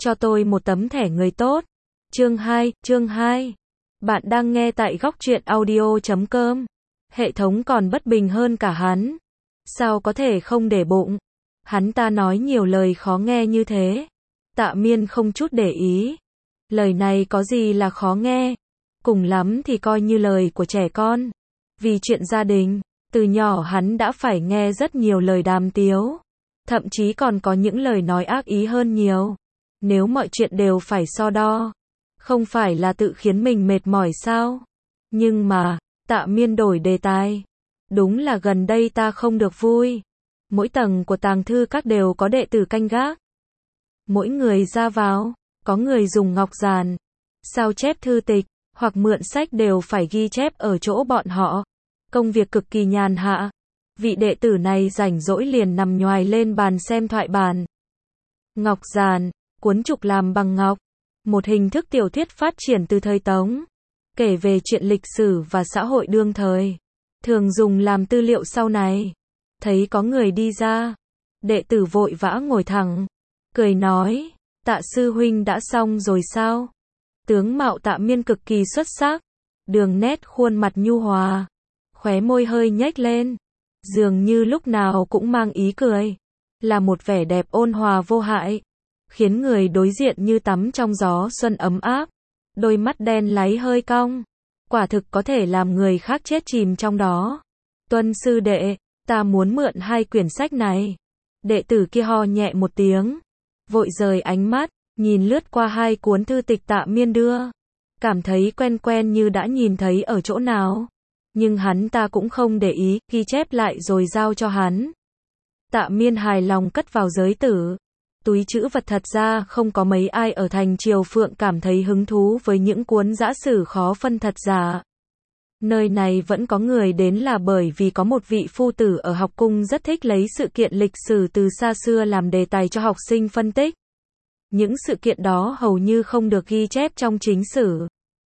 cho tôi một tấm thẻ người tốt. Chương 2. Bạn đang nghe tại góc truyện audio.com. Hệ thống còn bất bình hơn cả hắn. Sao có thể không để bụng? Hắn ta nói nhiều lời khó nghe như thế. Tạ Miên không chút để ý. Lời này có gì là khó nghe? Cùng lắm thì coi như lời của trẻ con. Vì chuyện gia đình, từ nhỏ hắn đã phải nghe rất nhiều lời đàm tiếu. Thậm chí còn có những lời nói ác ý hơn nhiều. Nếu mọi chuyện đều phải so đo, không phải là tự khiến mình mệt mỏi sao? Nhưng mà, Tạ Miên đổi đề tài. Đúng là gần đây ta không được vui. Mỗi tầng của tàng thư các đều có đệ tử canh gác. Mỗi người ra vào, có người dùng ngọc giàn, sao chép thư tịch, hoặc mượn sách đều phải ghi chép ở chỗ bọn họ. Công việc cực kỳ nhàn hạ. Vị đệ tử này rảnh rỗi liền nằm nhoài lên bàn xem thoại bản. Ngọc giàn, cuốn trục làm bằng ngọc. Một hình thức tiểu thuyết phát triển từ thời Tống. Kể về chuyện lịch sử và xã hội đương thời. Thường dùng làm tư liệu sau này. Thấy có người đi ra. Đệ tử vội vã ngồi thẳng. Cười nói, Tạ sư huynh đã xong rồi sao? Tướng mạo Tạ Miên cực kỳ xuất sắc. Đường nét khuôn mặt nhu hòa. Khóe môi hơi nhếch lên. Dường như lúc nào cũng mang ý cười. Là một vẻ đẹp ôn hòa vô hại. Khiến người đối diện như tắm trong gió xuân ấm áp. Đôi mắt đen láy hơi cong. Quả thực có thể làm người khác chết chìm trong đó. Tuân sư đệ, ta muốn mượn 2 quyển sách này. Đệ tử kia ho nhẹ một tiếng. Vội rời ánh mắt, nhìn lướt qua 2 cuốn thư tịch Tạ Miên đưa. Cảm thấy quen quen như đã nhìn thấy ở chỗ nào. Nhưng hắn ta cũng không để ý, ghi chép lại rồi giao cho hắn. Tạ Miên hài lòng cất vào giới tử. Túi trữ vật thật ra không có mấy ai ở thành Triều Phượng cảm thấy hứng thú với những cuốn giã sử khó phân thật giả. Nơi này vẫn có người đến là bởi vì có một vị phu tử ở học cung rất thích lấy sự kiện lịch sử từ xa xưa làm đề tài cho học sinh phân tích. Những sự kiện đó hầu như không được ghi chép trong chính sử.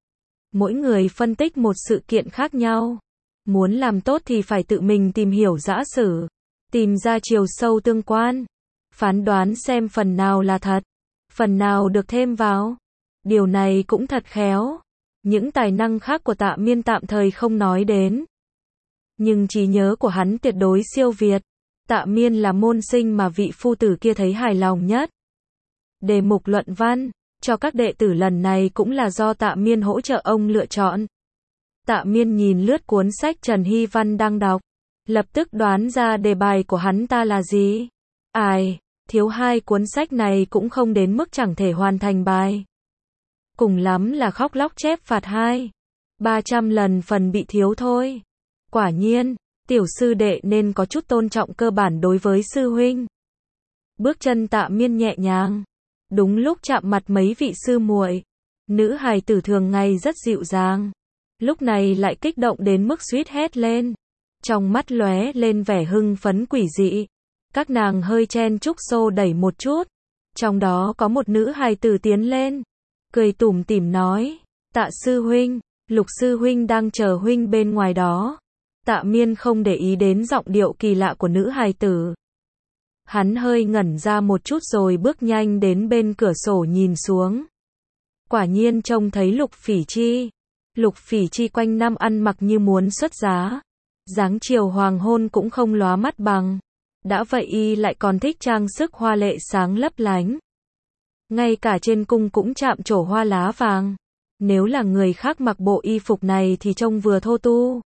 Mỗi người phân tích một sự kiện khác nhau. Muốn làm tốt thì phải tự mình tìm hiểu giã sử, tìm ra chiều sâu tương quan, phán đoán xem phần nào là thật, phần nào được thêm vào. Điều này cũng thật khéo. Những tài năng khác của Tạ Miên tạm thời không nói đến. Nhưng trí nhớ của hắn tuyệt đối siêu việt. Tạ Miên là môn sinh mà vị phu tử kia thấy hài lòng nhất. Đề mục luận văn cho các đệ tử lần này cũng là do Tạ Miên hỗ trợ ông lựa chọn. Tạ Miên nhìn lướt cuốn sách Trần Hy Văn đang đọc, lập tức đoán ra đề bài của hắn ta là gì. Ai, thiếu 2 cuốn sách này cũng không đến mức chẳng thể hoàn thành bài. Cùng lắm là khóc lóc chép phạt 200-300 lần phần bị thiếu thôi. Quả nhiên, tiểu sư đệ nên có chút tôn trọng cơ bản đối với sư huynh. Bước chân Tạ Miên nhẹ nhàng. Đúng lúc chạm mặt mấy vị sư muội. Nữ hài tử thường ngày rất dịu dàng. Lúc này lại kích động đến mức suýt hét lên. Trong mắt lóe lên vẻ hưng phấn quỷ dị. Các nàng hơi chen chúc xô đẩy một chút. Trong đó có một nữ hài tử tiến lên. Cười tủm tỉm nói. Tạ sư huynh, Lục sư huynh đang chờ huynh bên ngoài đó. Tạ Miên không để ý đến giọng điệu kỳ lạ của nữ hài tử. Hắn hơi ngẩn ra một chút rồi bước nhanh đến bên cửa sổ nhìn xuống. Quả nhiên trông thấy Lục Phỉ Chi. Lục Phỉ Chi quanh năm ăn mặc như muốn xuất giá. Dáng chiều hoàng hôn cũng không lóa mắt bằng. Đã vậy y lại còn thích trang sức hoa lệ sáng lấp lánh. Ngay cả trên cung cũng chạm trổ hoa lá vàng. Nếu là người khác mặc bộ y phục này thì trông vừa thô tu,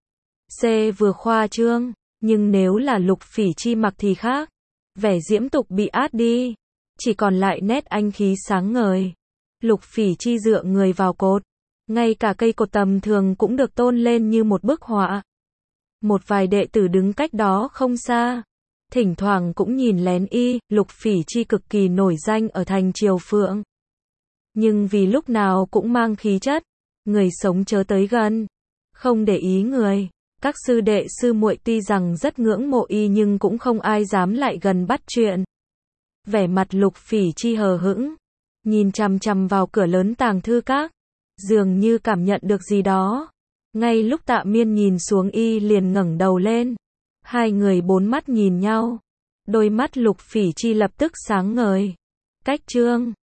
vừa khoa trương. Nhưng nếu là Lục Phỉ Chi mặc thì khác. Vẻ diễm tục bị át đi. Chỉ còn lại nét anh khí sáng ngời. Lục Phỉ Chi dựa người vào cột. Ngay cả cây cột tầm thường cũng được tôn lên như một bức họa. Một vài đệ tử đứng cách đó không xa. Thỉnh thoảng cũng nhìn lén y. Lục Phỉ Chi cực kỳ nổi danh ở thành Triều Phượng. Nhưng vì lúc nào cũng mang khí chất. Người sống chớ tới gần. Không để ý người. Các sư đệ sư muội tuy rằng rất ngưỡng mộ y nhưng cũng không ai dám lại gần bắt chuyện. Vẻ mặt Lục Phỉ Chi hờ hững. Nhìn chằm chằm vào cửa lớn tàng thư các. Dường như cảm nhận được gì đó. Ngay lúc Tạ Miên nhìn xuống y liền ngẩng đầu lên. 2 người 4 mắt nhìn nhau. Đôi mắt Lục Phỉ Chi lập tức sáng ngời. Cách chương